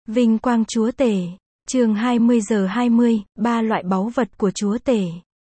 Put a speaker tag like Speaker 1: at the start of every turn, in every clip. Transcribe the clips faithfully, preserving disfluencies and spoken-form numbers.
Speaker 1: Vinh quang chúa tể. Chương hai mươi giờ hai mươi, ba loại báu vật của chúa tể.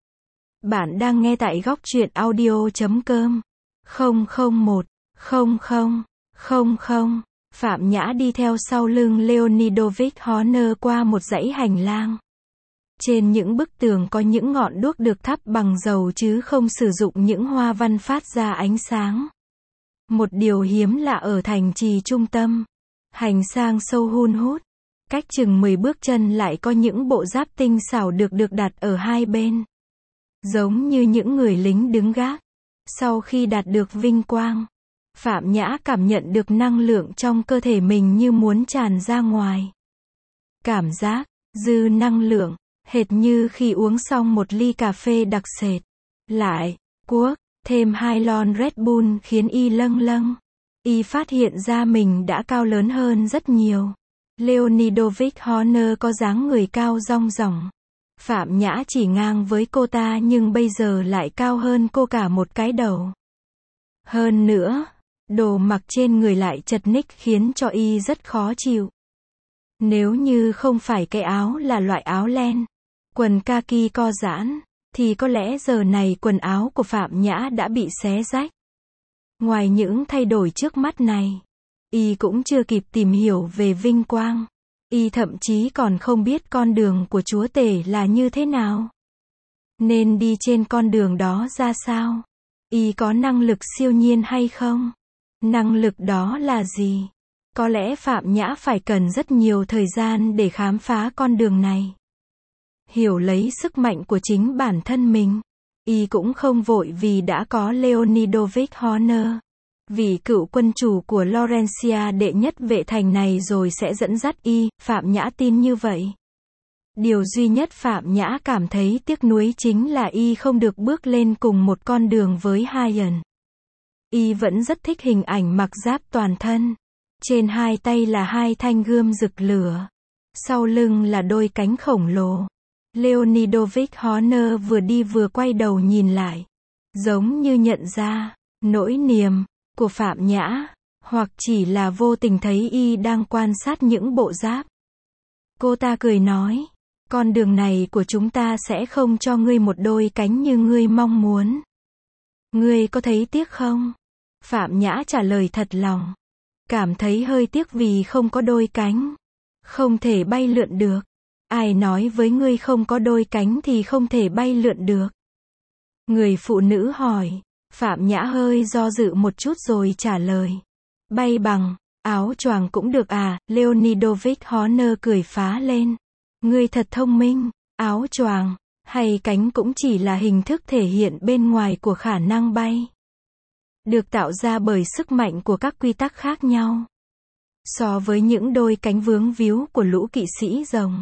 Speaker 1: Bạn đang nghe tại góc truyện audio chấm com. không không một, không không, không không. Phạm Nhã đi theo sau lưng Leonidovich Horner qua một dãy hành lang. Trên những bức tường có những ngọn đuốc được thắp bằng dầu chứ không sử dụng những hoa văn phát ra ánh sáng. Một điều hiếm lạ ở thành trì trung tâm. Hành sang sâu hun hút. Cách chừng mười bước chân lại có những bộ giáp tinh xảo được được đặt ở hai bên. Giống như những người lính đứng gác. Sau khi đạt được vinh quang, Phạm Nhã cảm nhận được năng lượng trong cơ thể mình như muốn tràn ra ngoài. Cảm giác dư năng lượng, hệt như khi uống xong một ly cà phê đặc sệt. Lại, cuốc, thêm hai lon Red Bull khiến y lâng lâng. Y phát hiện ra mình đã cao lớn hơn rất nhiều. Leonidovich Horner có dáng người cao rong ròng. Phạm Nhã chỉ ngang với cô ta nhưng bây giờ lại cao hơn cô cả một cái đầu. Hơn nữa, đồ mặc trên người lại chật ních khiến cho y rất khó chịu. Nếu như không phải cái áo là loại áo len, quần kaki co giãn, thì có lẽ giờ này quần áo của Phạm Nhã đã bị xé rách. Ngoài những thay đổi trước mắt này, y cũng chưa kịp tìm hiểu về vinh quang. Y thậm chí còn không biết con đường của chúa tể là như thế nào. Nên đi trên con đường đó ra sao? Y có năng lực siêu nhiên hay không? Năng lực đó là gì? Có lẽ Phạm Nhã phải cần rất nhiều thời gian để khám phá con đường này. Hiểu lấy sức mạnh của chính bản thân mình. Y cũng không vội vì đã có Leonidovich Horner, vị cựu quân chủ của Laurentia đệ nhất vệ thành này rồi sẽ dẫn dắt y. Phạm Nhã tin như vậy. Điều duy nhất Phạm Nhã cảm thấy tiếc nuối chính là y không được bước lên cùng một con đường với Hyan. Y vẫn rất thích hình ảnh mặc giáp toàn thân. Trên hai tay là hai thanh gươm rực lửa. Sau lưng là đôi cánh khổng lồ. Leonidovich Horner vừa đi vừa quay đầu nhìn lại. Giống như nhận ra nỗi niềm của Phạm Nhã, hoặc chỉ là vô tình thấy y đang quan sát những bộ giáp. Cô ta cười nói, con đường này của chúng ta sẽ không cho ngươi một đôi cánh như ngươi mong muốn. Ngươi có thấy tiếc không? Phạm Nhã trả lời thật lòng. Cảm thấy hơi tiếc vì không có đôi cánh. Không thể bay lượn được. Ai nói với ngươi không có đôi cánh thì không thể bay lượn được? Người phụ nữ hỏi. Phạm Nhã hơi do dự một chút rồi trả lời. Bay bằng áo choàng cũng được à? Leonidovich Horner cười phá lên. Ngươi thật thông minh. Áo choàng hay cánh cũng chỉ là hình thức thể hiện bên ngoài của khả năng bay. Được tạo ra bởi sức mạnh của các quy tắc khác nhau. So với những đôi cánh vướng víu của lũ kỵ sĩ rồng,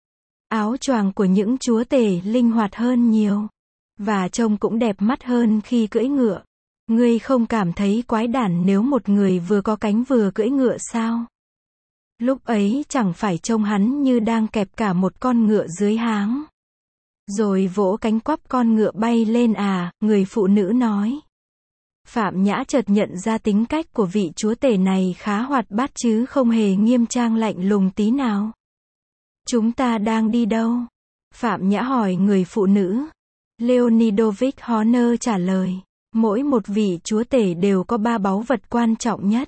Speaker 1: áo choàng của những chúa tể linh hoạt hơn nhiều. Và trông cũng đẹp mắt hơn khi cưỡi ngựa. Ngươi không cảm thấy quái đản nếu một người vừa có cánh vừa cưỡi ngựa sao? Lúc ấy chẳng phải trông hắn như đang kẹp cả một con ngựa dưới háng. Rồi vỗ cánh quắp con ngựa bay lên à? Người phụ nữ nói. Phạm Nhã chợt nhận ra tính cách của vị chúa tể này khá hoạt bát chứ không hề nghiêm trang lạnh lùng tí nào. Chúng ta đang đi đâu? Phạm Nhã hỏi người phụ nữ. Leonidovich Horner trả lời. Mỗi một vị chúa tể đều có ba báu vật quan trọng nhất.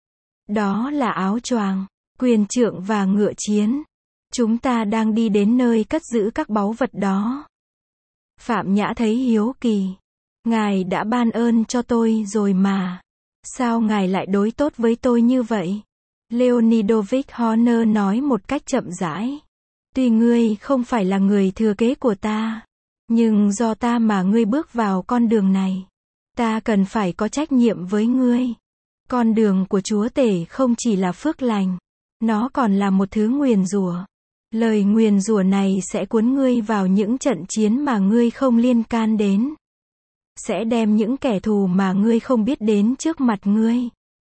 Speaker 1: Đó là áo choàng, quyền trượng và ngựa chiến. Chúng ta đang đi đến nơi cất giữ các báu vật đó. Phạm Nhã thấy hiếu kỳ. Ngài đã ban ơn cho tôi rồi mà. Sao ngài lại đối tốt với tôi như vậy? Leonidovich Horner nói một cách chậm rãi. Tuy ngươi không phải là người thừa kế của ta, nhưng do ta mà ngươi bước vào con đường này. Ta cần phải có trách nhiệm với ngươi. Con đường của chúa tể không chỉ là phước lành. Nó còn là một thứ nguyền rủa. Lời nguyền rủa này sẽ cuốn ngươi vào những trận chiến mà ngươi không liên can đến. Sẽ đem những kẻ thù mà ngươi không biết đến trước mặt ngươi.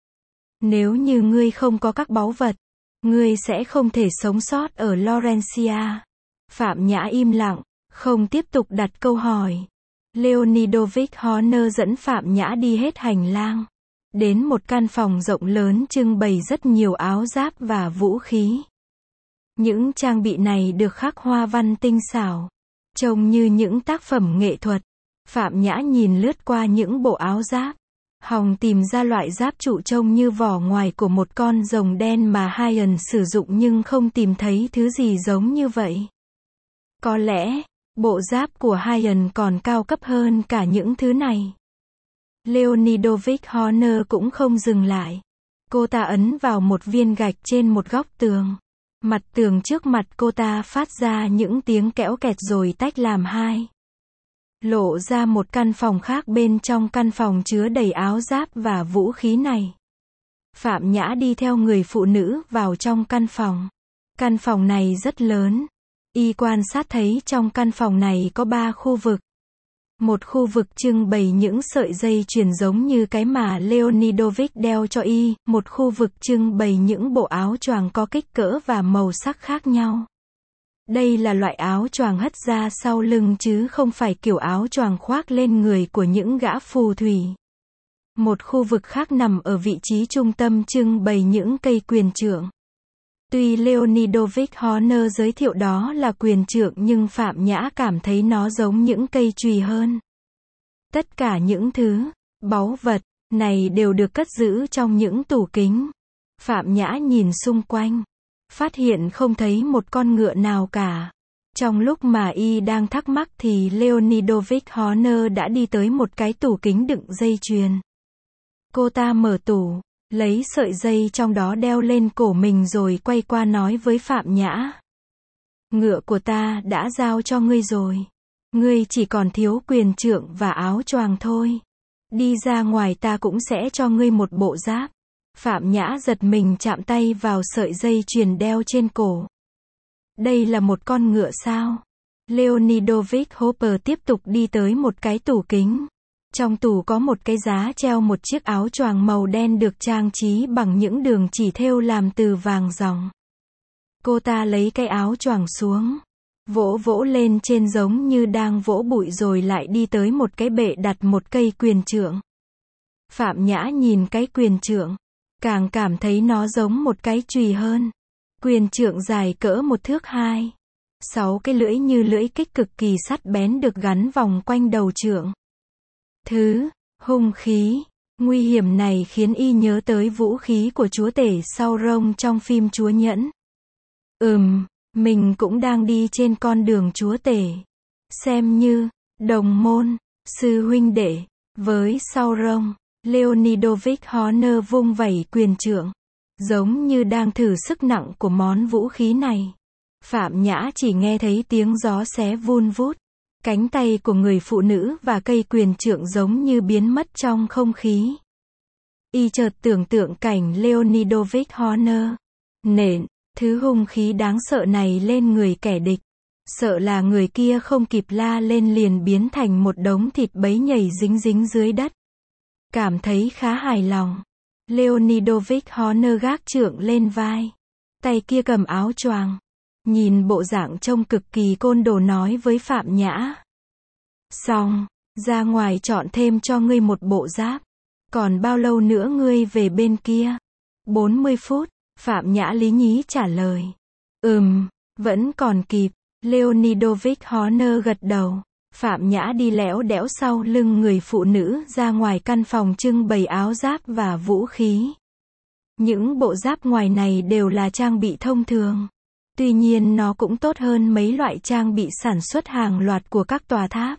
Speaker 1: Nếu như ngươi không có các báu vật, ngươi sẽ không thể sống sót ở Laurentia. Phạm Nhã im lặng, không tiếp tục đặt câu hỏi. Leonidovich Horner dẫn Phạm Nhã đi hết hành lang. Đến một căn phòng rộng lớn trưng bày rất nhiều áo giáp và vũ khí. Những trang bị này được khắc hoa văn tinh xảo, trông như những tác phẩm nghệ thuật. Phạm Nhã nhìn lướt qua những bộ áo giáp, hòng tìm ra loại giáp trụ trông như vỏ ngoài của một con rồng đen mà Hyan sử dụng nhưng không tìm thấy thứ gì giống như vậy. Có lẽ, bộ giáp của Hyan còn cao cấp hơn cả những thứ này. Leonidovich Horner cũng không dừng lại. Cô ta ấn vào một viên gạch trên một góc tường. Mặt tường trước mặt cô ta phát ra những tiếng kẽo kẹt rồi tách làm hai. Lộ ra một căn phòng khác bên trong căn phòng chứa đầy áo giáp và vũ khí này. Phạm Nhã đi theo người phụ nữ vào trong căn phòng. Căn phòng này rất lớn. Y quan sát thấy trong căn phòng này có ba khu vực. Một khu vực trưng bày những sợi dây chuyền giống như cái mà Leonidovich đeo cho y, một khu vực trưng bày những bộ áo choàng có kích cỡ và màu sắc khác nhau. Đây là loại áo choàng hất ra sau lưng chứ không phải kiểu áo choàng khoác lên người của những gã phù thủy. Một khu vực khác nằm ở vị trí trung tâm trưng bày những cây quyền trượng. Tuy Leonidovich Horner giới thiệu đó là quyền trượng nhưng Phạm Nhã cảm thấy nó giống những cây chùy hơn. Tất cả những thứ, báu vật, này đều được cất giữ trong những tủ kính. Phạm Nhã nhìn xung quanh, phát hiện không thấy một con ngựa nào cả. Trong lúc mà y đang thắc mắc thì Leonidovich Horner đã đi tới một cái tủ kính đựng dây chuyền. Cô ta mở tủ, lấy sợi dây trong đó đeo lên cổ mình rồi quay qua nói với Phạm Nhã. Ngựa của ta đã giao cho ngươi rồi. Ngươi chỉ còn thiếu quyền trượng và áo choàng thôi. Đi ra ngoài ta cũng sẽ cho ngươi một bộ giáp. Phạm Nhã giật mình chạm tay vào sợi dây chuyền đeo trên cổ. Đây là một con ngựa sao? Leonidovich Hopper tiếp tục đi tới một cái tủ kính. Trong tủ có một cái giá treo một chiếc áo choàng màu đen được trang trí bằng những đường chỉ thêu làm từ vàng ròng. Cô ta lấy cái áo choàng xuống, vỗ vỗ lên trên giống như đang vỗ bụi rồi lại đi tới một cái bệ đặt một cây quyền trượng. Phạm Nhã nhìn cái quyền trượng, càng cảm thấy nó giống một cái chùy hơn. Quyền trượng dài cỡ một thước hai. Sáu cái lưỡi như lưỡi kích cực kỳ sắc bén được gắn vòng quanh đầu trượng. Thứ, hung khí, nguy hiểm này khiến y nhớ tới vũ khí của chúa tể Sauron trong phim Chúa Nhẫn. Ừm, mình cũng đang đi trên con đường chúa tể. Xem như, đồng môn, sư huynh đệ, với Sauron. Leonidovich Horner vung vẩy quyền trượng, giống như đang thử sức nặng của món vũ khí này. Phạm Nhã chỉ nghe thấy tiếng gió xé vun vút. Cánh tay của người phụ nữ và cây quyền trượng giống như biến mất trong không khí. Y chợt tưởng tượng cảnh Leonidovich Horner nện thứ hung khí đáng sợ này lên người kẻ địch. Sợ là người kia không kịp la lên liền biến thành một đống thịt bấy nhầy dính dính dưới đất. Cảm thấy khá hài lòng. Leonidovich Horner gác trượng lên vai. Tay kia cầm áo choàng. Nhìn bộ dạng trông cực kỳ côn đồ nói với Phạm Nhã. Xong, ra ngoài chọn thêm cho ngươi một bộ giáp. Còn bao lâu nữa ngươi về bên kia? bốn mươi phút, Phạm Nhã lý nhí trả lời. Ừm, vẫn còn kịp. Leonidovich Horner gật đầu. Phạm Nhã đi lẽo đẽo sau lưng người phụ nữ ra ngoài căn phòng trưng bày áo giáp và vũ khí. Những bộ giáp ngoài này đều là trang bị thông thường. Tuy nhiên nó cũng tốt hơn mấy loại trang bị sản xuất hàng loạt của các tòa tháp.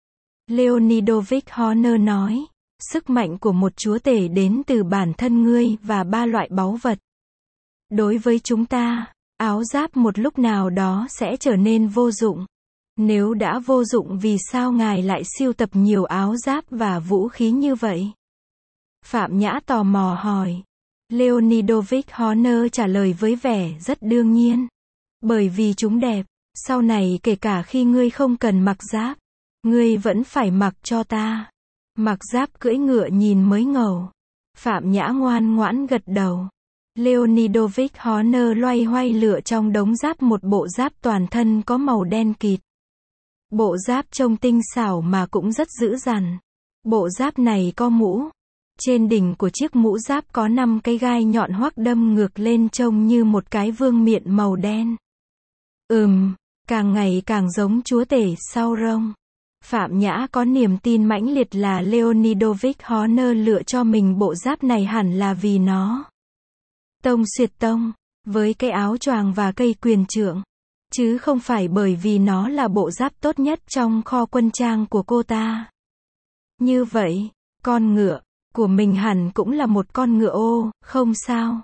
Speaker 1: Leonidovich Horner nói, sức mạnh của một chúa tể đến từ bản thân ngươi và ba loại báu vật. Đối với chúng ta, áo giáp một lúc nào đó sẽ trở nên vô dụng. Nếu đã vô dụng vì sao ngài lại sưu tập nhiều áo giáp và vũ khí như vậy? Phạm Nhã tò mò hỏi. Leonidovich Horner trả lời với vẻ rất đương nhiên. Bởi vì chúng đẹp, sau này kể cả khi ngươi không cần mặc giáp, ngươi vẫn phải mặc cho ta. Mặc giáp cưỡi ngựa nhìn mới ngầu. Phạm Nhã ngoan ngoãn gật đầu. Leonidovich Horner loay hoay lựa trong đống giáp một bộ giáp toàn thân có màu đen kịt. Bộ giáp trông tinh xảo mà cũng rất dữ dằn. Bộ giáp này có mũ. Trên đỉnh của chiếc mũ giáp có năm cái gai nhọn hoắt đâm ngược lên trông như một cái vương miện màu đen. Ừm, càng ngày càng giống chúa tể sau rông. Phạm Nhã có niềm tin mãnh liệt là Leonidovich Horner lựa cho mình bộ giáp này hẳn là vì nó tông xuyệt tông, với cái áo choàng và cây quyền trượng, chứ không phải bởi vì nó là bộ giáp tốt nhất trong kho quân trang của cô ta. Như vậy, con ngựa của mình hẳn cũng là một con ngựa ô, không sao.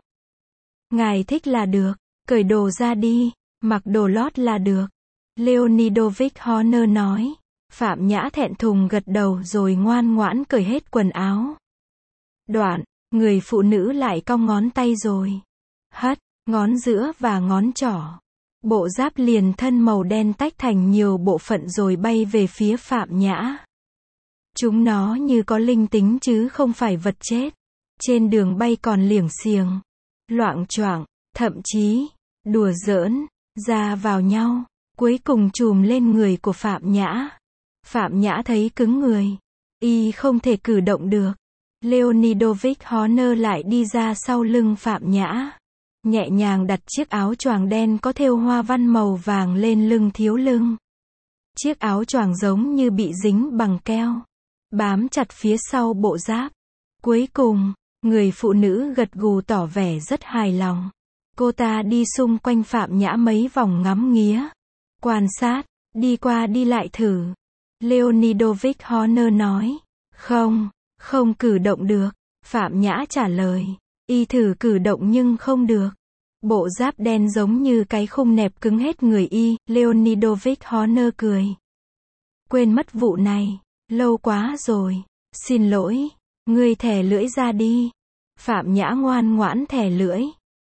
Speaker 1: Ngài thích là được, cởi đồ ra đi, mặc đồ lót là được. Leonidovich Horner nói. Phạm Nhã thẹn thùng gật đầu rồi ngoan ngoãn cởi hết quần áo. Đoạn, người phụ nữ lại cong ngón tay rồi hất, ngón giữa và ngón trỏ. Bộ giáp liền thân màu đen tách thành nhiều bộ phận rồi bay về phía Phạm Nhã. Chúng nó như có linh tính chứ không phải vật chết. Trên đường bay còn liểng xiềng, loạng choạng, thậm chí đùa giỡn, ra vào nhau, cuối cùng chùm lên người của Phạm Nhã. Phạm Nhã thấy cứng người, y không thể cử động được. Leonidovich Horner lại đi ra sau lưng Phạm Nhã, nhẹ nhàng đặt chiếc áo choàng đen có thêu hoa văn màu vàng lên lưng thiếu lưng. Chiếc áo choàng giống như bị dính bằng keo, bám chặt phía sau bộ giáp. Cuối cùng, người phụ nữ gật gù tỏ vẻ rất hài lòng. Cô ta đi xung quanh Phạm Nhã mấy vòng ngắm nghía, quan sát, đi qua đi lại thử. Leonidovich Horner nói. Không, không cử động được. Phạm Nhã trả lời. Y thử cử động nhưng không được. Bộ giáp đen giống như cái khung nẹp cứng hết người y. Leonidovich Horner cười. Quên mất vụ này. Lâu quá rồi. Xin lỗi. Ngươi thè lưỡi ra đi. Phạm Nhã ngoan ngoãn thè lưỡi.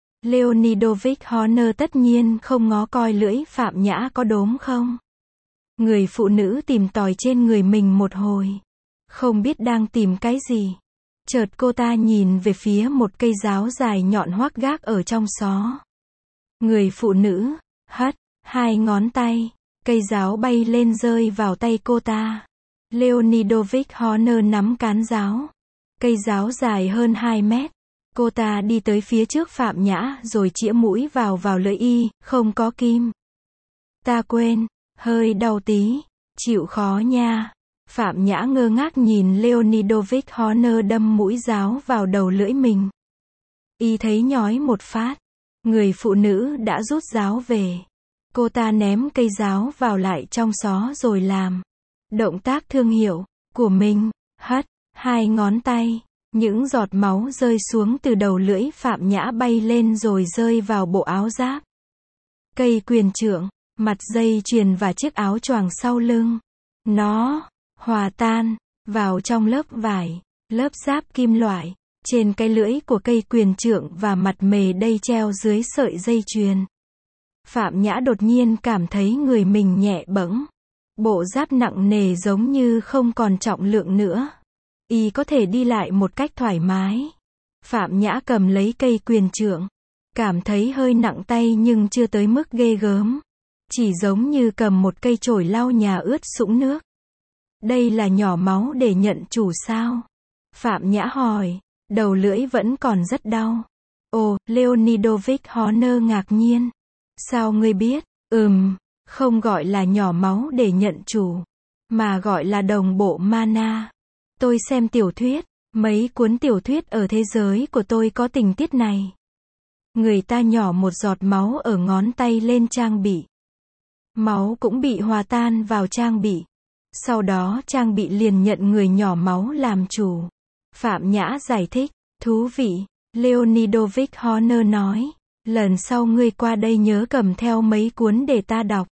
Speaker 1: Leonidovich Horner tất nhiên không ngó coi lưỡi Phạm Nhã có đốm không. Người phụ nữ tìm tòi trên người mình một hồi, không biết đang tìm cái gì. Chợt cô ta nhìn về phía một cây giáo dài nhọn hoắt gác ở trong xó. Người phụ nữ hất hai ngón tay, cây giáo bay lên rơi vào tay cô ta. Leonidovich Horner nắm cán giáo. Cây giáo dài hơn hai mét. Cô ta đi tới phía trước Phạm Nhã rồi chĩa mũi vào vào lưỡi y, không có kim. Ta quên. Hơi đau tí, chịu khó nha. Phạm Nhã ngơ ngác nhìn Leonidovich Horner đâm mũi giáo vào đầu lưỡi mình. Y thấy nhói một phát. Người phụ nữ đã rút giáo về. Cô ta ném cây giáo vào lại trong xó rồi làm động tác thương hiệu của mình, hất hai ngón tay. Những giọt máu rơi xuống từ đầu lưỡi Phạm Nhã bay lên rồi rơi vào bộ áo giáp, cây quyền trượng, mặt dây chuyền và chiếc áo choàng sau lưng. Nó hòa tan vào trong lớp vải, lớp giáp kim loại, trên cái lưỡi của cây quyền trượng và mặt mề đay treo dưới sợi dây chuyền. Phạm Nhã đột nhiên cảm thấy người mình nhẹ bẫng. Bộ giáp nặng nề giống như không còn trọng lượng nữa. Y có thể đi lại một cách thoải mái. Phạm Nhã cầm lấy cây quyền trượng, cảm thấy hơi nặng tay nhưng chưa tới mức ghê gớm. Chỉ giống như cầm một cây chổi lau nhà ướt sũng nước. Đây là nhỏ máu để nhận chủ sao? Phạm Nhã hỏi, đầu lưỡi vẫn còn rất đau. Ồ, Leonidovich Horner ngạc nhiên. Sao ngươi biết? Ừm, không gọi là nhỏ máu để nhận chủ, mà gọi là đồng bộ mana. Tôi xem tiểu thuyết, mấy cuốn tiểu thuyết ở thế giới của tôi có tình tiết này. Người ta nhỏ một giọt máu ở ngón tay lên trang bị. Máu cũng bị hòa tan vào trang bị. Sau đó trang bị liền nhận người nhỏ máu làm chủ. Phạm Nhã giải thích, thú vị. Leonidovich Horner nói, lần sau ngươi qua đây nhớ cầm theo mấy cuốn để ta đọc.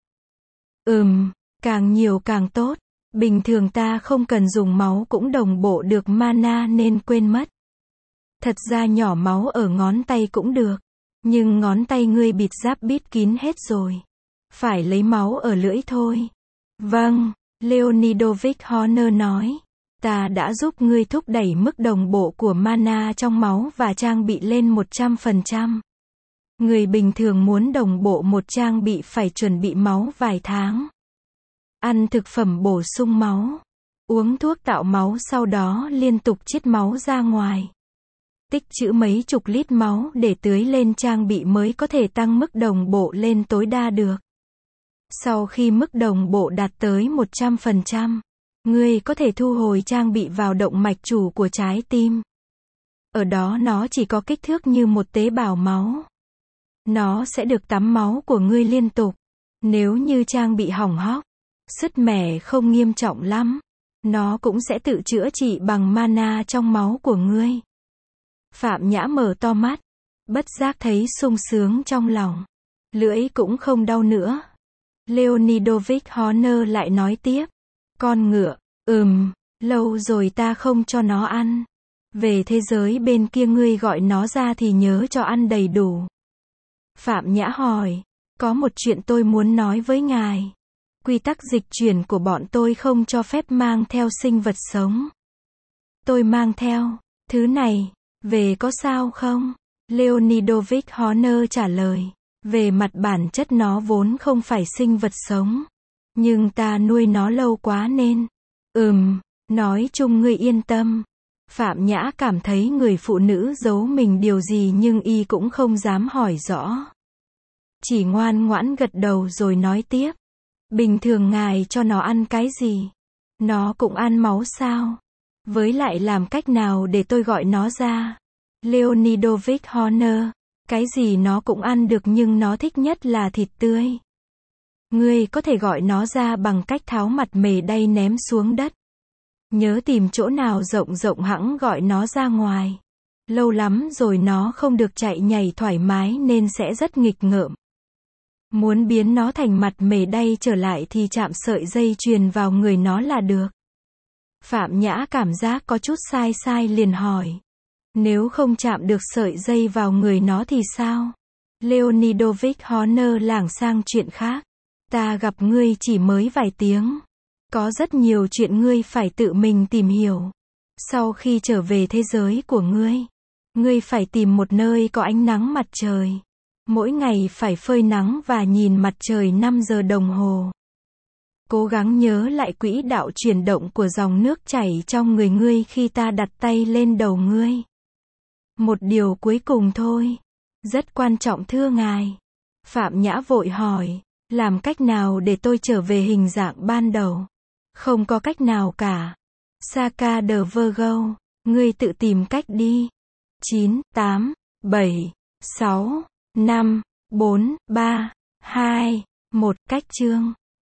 Speaker 1: Ừm, càng nhiều càng tốt. Bình thường ta không cần dùng máu cũng đồng bộ được mana nên quên mất. Thật ra nhỏ máu ở ngón tay cũng được. Nhưng ngón tay ngươi bịt giáp bít kín hết rồi. Phải lấy máu ở lưỡi thôi. Vâng, Leonidovich Horner nói. Ta đã giúp ngươi thúc đẩy mức đồng bộ của mana trong máu và trang bị lên một trăm phần trăm. Người bình thường muốn đồng bộ một trang bị phải chuẩn bị máu vài tháng. Ăn thực phẩm bổ sung máu. Uống thuốc tạo máu sau đó liên tục chiết máu ra ngoài. Tích trữ mấy chục lít máu để tưới lên trang bị mới có thể tăng mức đồng bộ lên tối đa được. Sau khi mức đồng bộ đạt tới một trăm phần trăm, ngươi có thể thu hồi trang bị vào động mạch chủ của trái tim. Ở đó nó chỉ có kích thước như một tế bào máu. Nó sẽ được tắm máu của ngươi liên tục. Nếu như trang bị hỏng hóc, sứt mẻ không nghiêm trọng lắm, nó cũng sẽ tự chữa trị bằng mana trong máu của ngươi. Phạm Nhã mở to mắt, bất giác thấy sung sướng trong lòng. Lưỡi cũng không đau nữa. Leonidovich Horner lại nói tiếp. Con ngựa, ừm, lâu rồi ta không cho nó ăn. Về thế giới bên kia ngươi gọi nó ra thì nhớ cho ăn đầy đủ. Phạm Nhã hỏi, có một chuyện tôi muốn nói với ngài. Quy tắc dịch chuyển của bọn tôi không cho phép mang theo sinh vật sống. Tôi mang theo thứ này, về có sao không? Leonidovich Horner trả lời, về mặt bản chất nó vốn không phải sinh vật sống. Nhưng ta nuôi nó lâu quá nên, ừm, nói chung ngươi yên tâm. Phạm Nhã cảm thấy người phụ nữ giấu mình điều gì nhưng y cũng không dám hỏi rõ. Chỉ ngoan ngoãn gật đầu rồi nói tiếp. Bình thường ngài cho nó ăn cái gì? Nó cũng ăn máu sao? Với lại làm cách nào để tôi gọi nó ra? Leonidovich Horner, cái gì nó cũng ăn được nhưng nó thích nhất là thịt tươi. Ngươi có thể gọi nó ra bằng cách tháo mặt mề đay ném xuống đất. Nhớ tìm chỗ nào rộng rộng hẵng gọi nó ra ngoài. Lâu lắm rồi nó không được chạy nhảy thoải mái nên sẽ rất nghịch ngợm. Muốn biến nó thành mặt mề đay trở lại thì chạm sợi dây chuyền vào người nó là được. Phạm Nhã cảm giác có chút sai sai liền hỏi. Nếu không chạm được sợi dây vào người nó thì sao? Leonidovich Horner lảng sang chuyện khác. Ta gặp ngươi chỉ mới vài tiếng. Có rất nhiều chuyện ngươi phải tự mình tìm hiểu. Sau khi trở về thế giới của ngươi, ngươi phải tìm một nơi có ánh nắng mặt trời. Mỗi ngày phải phơi nắng và nhìn mặt trời năm giờ đồng hồ. Cố gắng nhớ lại quỹ đạo chuyển động của dòng nước chảy trong người ngươi khi ta đặt tay lên đầu ngươi. Một điều cuối cùng thôi. Rất quan trọng thưa ngài. Phạm Nhã vội hỏi. Làm cách nào để tôi trở về hình dạng ban đầu? Không có cách nào cả. Saka de Virgo, ngươi tự tìm cách đi. chín, tám, bảy, sáu, năm, bốn, ba, hai, một. Cách chương